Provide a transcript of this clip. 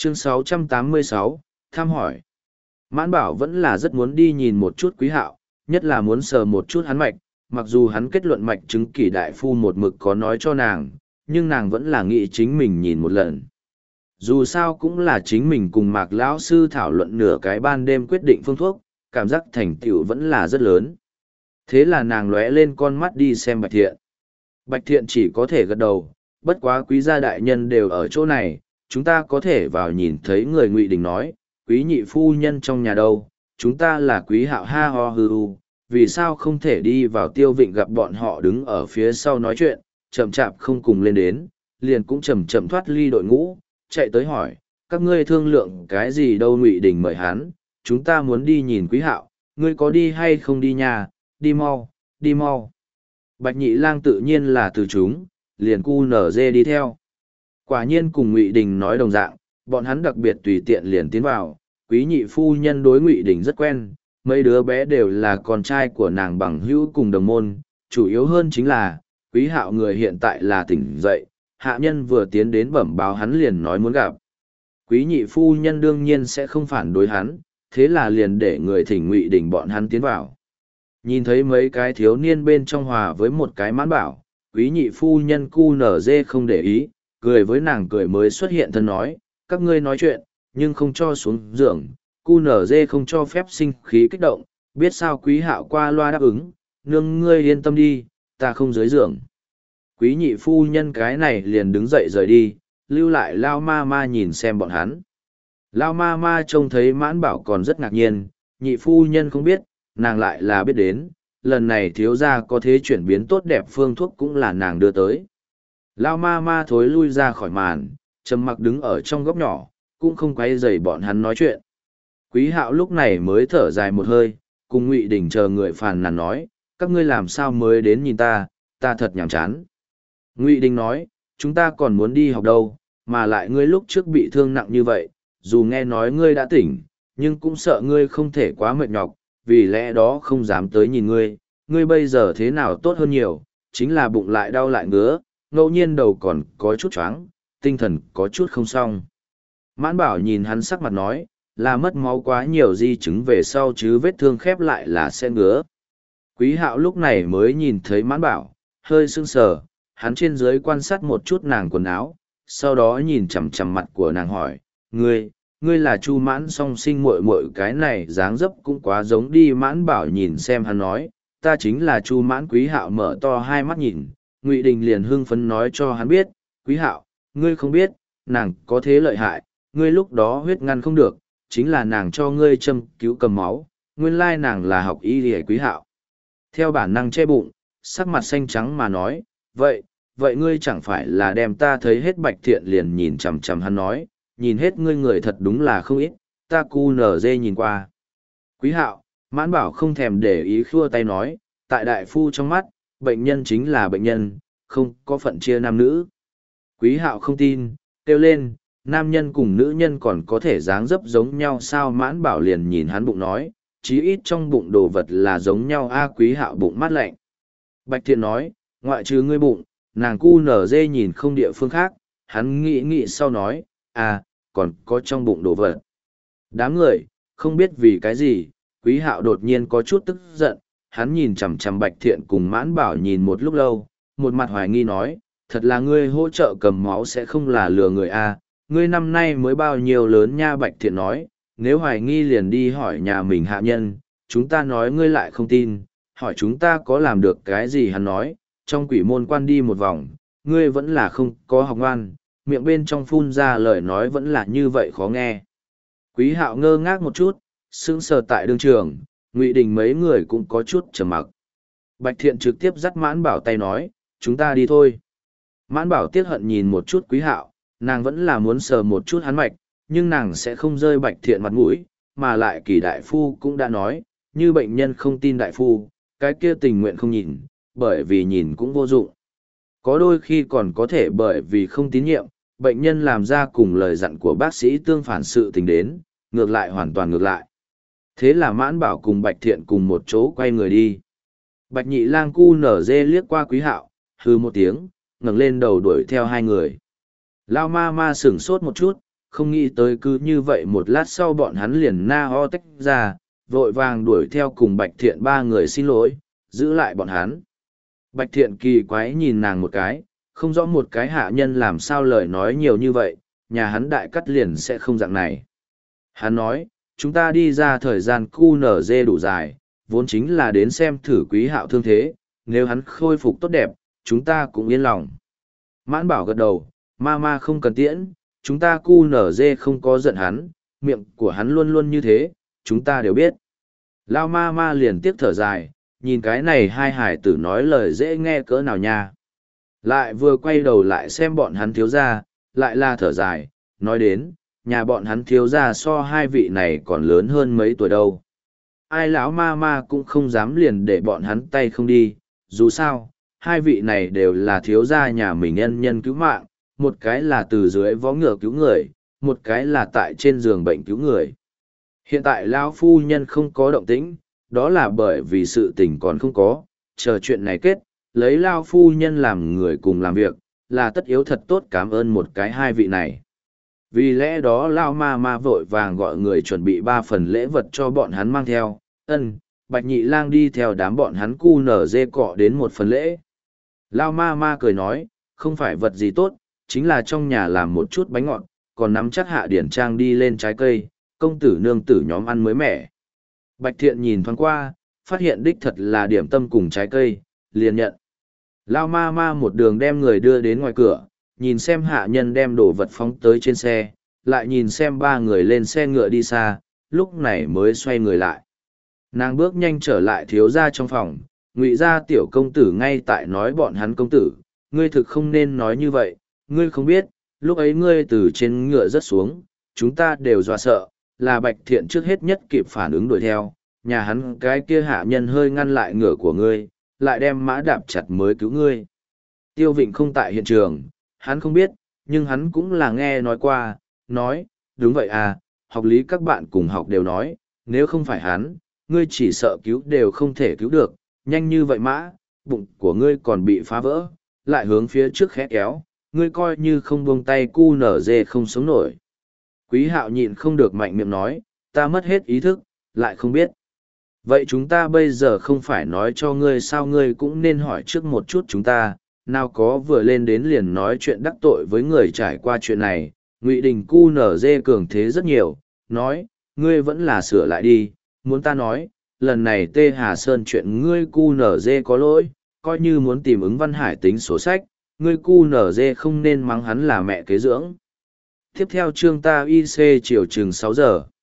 Chương 686, thăm hỏi. Mãn Bảo vẫn là rất muốn đi nhìn một chút Quý Hạo, nhất là muốn sờ một chút hắn mạch, mặc dù hắn kết luận mạch chứng kỷ đại phu một mực có nói cho nàng, nhưng nàng vẫn là nghĩ chính mình nhìn một lần. Dù sao cũng là chính mình cùng Mạc lão sư thảo luận nửa cái ban đêm quyết định phương thuốc, cảm giác thành tựu vẫn là rất lớn. Thế là nàng lóe lên con mắt đi xem Bạch Thiện. Bạch Thiện chỉ có thể gật đầu, bất quá quý gia đại nhân đều ở chỗ này, chúng ta có thể vào nhìn thấy người. Ngụy Đình nói, quý nhị phu nhân trong nhà đâu, chúng ta là Quý Hạo ha ho hư u, vì sao không thể đi vào. Tiêu Vịnh gặp bọn họ đứng ở phía sau nói chuyện, chậm chạp không cùng lên đến, liền cũng chậm chậm thoát ly đội ngũ, chạy tới hỏi, các ngươi thương lượng cái gì đâu. Ngụy Đình mời hắn, chúng ta muốn đi nhìn Quý Hạo, ngươi có đi hay không đi nhà, đi mau, đi mau. Bạch Nhị Lang tự nhiên là từ chúng, liền cu nở dê đi theo. Quả nhiên cùng Ngụy Đình nói đồng dạng, bọn hắn đặc biệt tùy tiện liền tiến vào. Quý nhị phu nhân đối Ngụy Đình rất quen, mấy đứa bé đều là con trai của nàng bằng hữu cùng đồng môn, chủ yếu hơn chính là, Quý Hạo người hiện tại là tỉnh dậy, hạ nhân vừa tiến đến bẩm báo hắn liền nói muốn gặp. Quý nhị phu nhân đương nhiên sẽ không phản đối hắn, thế là liền để người thỉnh Ngụy Đình bọn hắn tiến vào. Nhìn thấy mấy cái thiếu niên bên trong hòa với một cái Mãn Bảo, quý nhị phu nhân cu nở dê không để ý, cười với nàng cười mới xuất hiện thân nói, các ngươi nói chuyện, nhưng không cho xuống giường, cu nở dê không cho phép sinh khí kích động, biết sao. Quý Hạo qua loa đáp ứng, nương ngươi yên tâm đi, ta không dưới giường. Quý nhị phu nhân cái này liền đứng dậy rời đi, lưu lại Lao ma ma nhìn xem bọn hắn. Lao ma ma trông thấy Mãn Bảo còn rất ngạc nhiên, nhị phu nhân không biết, nàng lại là biết đến, lần này thiếu gia có thế chuyển biến tốt đẹp phương thuốc cũng là nàng đưa tới. Lao ma ma thối lui ra khỏi màn, trầm mặc đứng ở trong góc nhỏ, cũng không quay dày bọn hắn nói chuyện. Quý Hạo lúc này mới thở dài một hơi, cùng Ngụy Đình chờ người phàn nàn nói, các ngươi làm sao mới đến nhìn ta, ta thật nhàm chán. Ngụy Đình nói, chúng ta còn muốn đi học đâu, mà lại ngươi lúc trước bị thương nặng như vậy, dù nghe nói ngươi đã tỉnh, nhưng cũng sợ ngươi không thể quá mệt nhọc, vì lẽ đó không dám tới nhìn ngươi. Ngươi bây giờ thế nào tốt hơn nhiều, chính là bụng lại đau lại ngứa, ngẫu nhiên đầu còn có chút choáng, tinh thần có chút không xong. Mãn Bảo nhìn hắn sắc mặt nói, là mất máu quá nhiều di chứng về sau chứ vết thương khép lại là sẽ ngứa. Quý Hạo lúc này mới nhìn thấy Mãn Bảo, hơi sưng sờ, hắn trên dưới quan sát một chút nàng quần áo, sau đó nhìn chằm chằm mặt của nàng hỏi, ngươi là Chu Mãn song sinh muội muội, cái này dáng dấp cũng quá giống đi. Mãn Bảo nhìn xem hắn nói, ta chính là Chu Mãn. Quý Hạo mở to hai mắt nhìn, Ngụy Đình liền hưng phấn nói cho hắn biết, Quý Hạo, ngươi không biết, nàng có thế lợi hại, ngươi lúc đó huyết ngăn không được, chính là nàng cho ngươi châm cứu cầm máu, nguyên lai nàng là học y y. Quý Hạo theo bản năng che bụng, sắc mặt xanh trắng mà nói, vậy ngươi chẳng phải là đem ta thấy hết. Bạch Thiện liền nhìn chằm chằm hắn nói, nhìn hết ngươi người thật đúng là không ít, ta cu nở dê nhìn qua. Quý Hạo, Mãn Bảo không thèm để ý khua tay nói, tại đại phu trong mắt, bệnh nhân chính là bệnh nhân, không có phận chia nam nữ. Quý Hạo không tin, kêu lên, nam nhân cùng nữ nhân còn có thể dáng dấp giống nhau sao? Mãn Bảo liền nhìn hắn bụng nói, chí ít trong bụng đồ vật là giống nhau a. Quý Hạo bụng mát lạnh. Bạch Thiện nói, ngoại trừ ngươi bụng, nàng cu nở dê nhìn không địa phương khác. Hắn nghĩ sau nói, còn có trong bụng đồ vật. Đám người, không biết vì cái gì, Quý Hạo đột nhiên có chút tức giận, hắn nhìn chằm chằm Bạch Thiện cùng Mãn Bảo nhìn một lúc lâu, một mặt hoài nghi nói, thật là ngươi hỗ trợ cầm máu sẽ không là lừa người a, ngươi năm nay mới bao nhiêu lớn nha? Bạch Thiện nói, nếu hoài nghi liền đi hỏi nhà mình hạ nhân, chúng ta nói ngươi lại không tin, hỏi chúng ta có làm được cái gì? Hắn nói, trong quỷ môn quan đi một vòng, ngươi vẫn là không có học ngoan, miệng bên trong phun ra lời nói vẫn là như vậy khó nghe. Quý Hạo ngơ ngác một chút, sững sờ tại đương trường, Ngụy Đình mấy người cũng có chút trầm mặc. Bạch Thiện trực tiếp dắt Mãn Bảo tay nói, chúng ta đi thôi. Mãn Bảo tiếc hận nhìn một chút Quý Hạo, nàng vẫn là muốn sờ một chút hắn mạch, nhưng nàng sẽ không rơi Bạch Thiện mặt mũi, mà lại Kỳ đại phu cũng đã nói, như bệnh nhân không tin đại phu, cái kia tình nguyện không nhìn, bởi vì nhìn cũng vô dụng. Có đôi khi còn có thể bởi vì không tín nhiệm, bệnh nhân làm ra cùng lời dặn của bác sĩ tương phản sự tình đến, ngược lại hoàn toàn ngược lại. Thế là Mãn Bảo cùng Bạch Thiện cùng một chỗ quay người đi. Bạch Nhị Lang cu nở dê liếc qua Quý Hạo, hừ một tiếng, ngẩng lên đầu đuổi theo hai người. Lao ma ma sửng sốt một chút, không nghĩ tới cứ như vậy một lát sau bọn hắn liền na ho tách ra, vội vàng đuổi theo cùng Bạch Thiện ba người xin lỗi, giữ lại bọn hắn. Bạch Thiện kỳ quái nhìn nàng một cái, không rõ một cái hạ nhân làm sao lời nói nhiều như vậy, nhà hắn đại cắt liền sẽ không dạng này. Hắn nói, chúng ta đi ra thời gian QNZ đủ dài, vốn chính là đến xem thử Quý Hạo thương thế, nếu hắn khôi phục tốt đẹp, chúng ta cũng yên lòng. Mãn Bảo gật đầu, ma không cần tiễn, chúng ta QNZ không có giận hắn, miệng của hắn luôn luôn như thế, chúng ta đều biết. Lao ma liền tiếp thở dài, nhìn cái này hai hải tử nói lời dễ nghe cỡ nào nha. Lại vừa quay đầu lại xem bọn hắn thiếu gia, lại là thở dài, nói đến, nhà bọn hắn thiếu gia so hai vị này còn lớn hơn mấy tuổi đâu. Ai lão ma cũng không dám liền để bọn hắn tay không đi, dù sao, hai vị này đều là thiếu gia nhà mình nhân cứu mạng, một cái là từ dưới vó ngựa cứu người, một cái là tại trên giường bệnh cứu người. Hiện tại lão phu nhân không có động tĩnh, đó là bởi vì sự tình còn không có, chờ chuyện này kết, lấy lao phu nhân làm người cùng làm việc, là tất yếu thật tốt cảm ơn một cái hai vị này. Vì lẽ đó lao ma vội vàng gọi người chuẩn bị 3 phần lễ vật cho bọn hắn mang theo, Bạch Nhị Lang đi theo đám bọn hắn cu nở dê cọ đến 1 phần lễ. Lao ma cười nói, không phải vật gì tốt, chính là trong nhà làm một chút bánh ngọt, còn nắm chắc Hạ Điển Trang đi lên trái cây, công tử nương tử nhóm ăn mới mẻ. Bạch Thiện nhìn thoáng qua, phát hiện đích thật là điểm tâm cùng trái cây, liền nhận. Lao ma một đường đem người đưa đến ngoài cửa, nhìn xem hạ nhân đem đồ vật phóng tới trên xe, lại nhìn xem 3 người lên xe ngựa đi xa, lúc này mới xoay người lại. Nàng bước nhanh trở lại thiếu gia trong phòng, Ngụy gia tiểu công tử ngay tại nói bọn hắn công tử, ngươi thực không nên nói như vậy, ngươi không biết, lúc ấy ngươi từ trên ngựa rớt xuống, chúng ta đều dọa sợ, là Bạch Thiện trước hết nhất kịp phản ứng đuổi theo, nhà hắn cái kia hạ nhân hơi ngăn lại ngựa của ngươi, lại đem mã đạp chặt mới cứu ngươi. Tiêu Vịnh không tại hiện trường, hắn không biết, nhưng hắn cũng là nghe nói qua, nói, đúng vậy à, học lý các bạn cùng học đều nói, nếu không phải hắn, ngươi chỉ sợ cứu đều không thể cứu được, nhanh như vậy mã, bụng của ngươi còn bị phá vỡ, lại hướng phía trước khẽ kéo, ngươi coi như không buông tay cu nở dê không sống nổi. Quý Hạo nhịn không được mạnh miệng nói, ta mất hết ý thức, lại không biết. Vậy chúng ta bây giờ không phải nói cho ngươi sao, ngươi cũng nên hỏi trước một chút chúng ta, nào có vừa lên đến liền nói chuyện đắc tội với người trải qua chuyện này. Ngụy Đình cu nở dê cường thế rất nhiều, nói, ngươi vẫn là sửa lại đi, muốn ta nói, lần này Tê Hà Sơn chuyện ngươi cu nở dê có lỗi, coi như muốn tìm ứng Văn Hải tính sổ sách, ngươi cu nở dê không nên mắng hắn là mẹ kế dưỡng. Tiếp theo chương ta IC chiều chừng 6 giờ.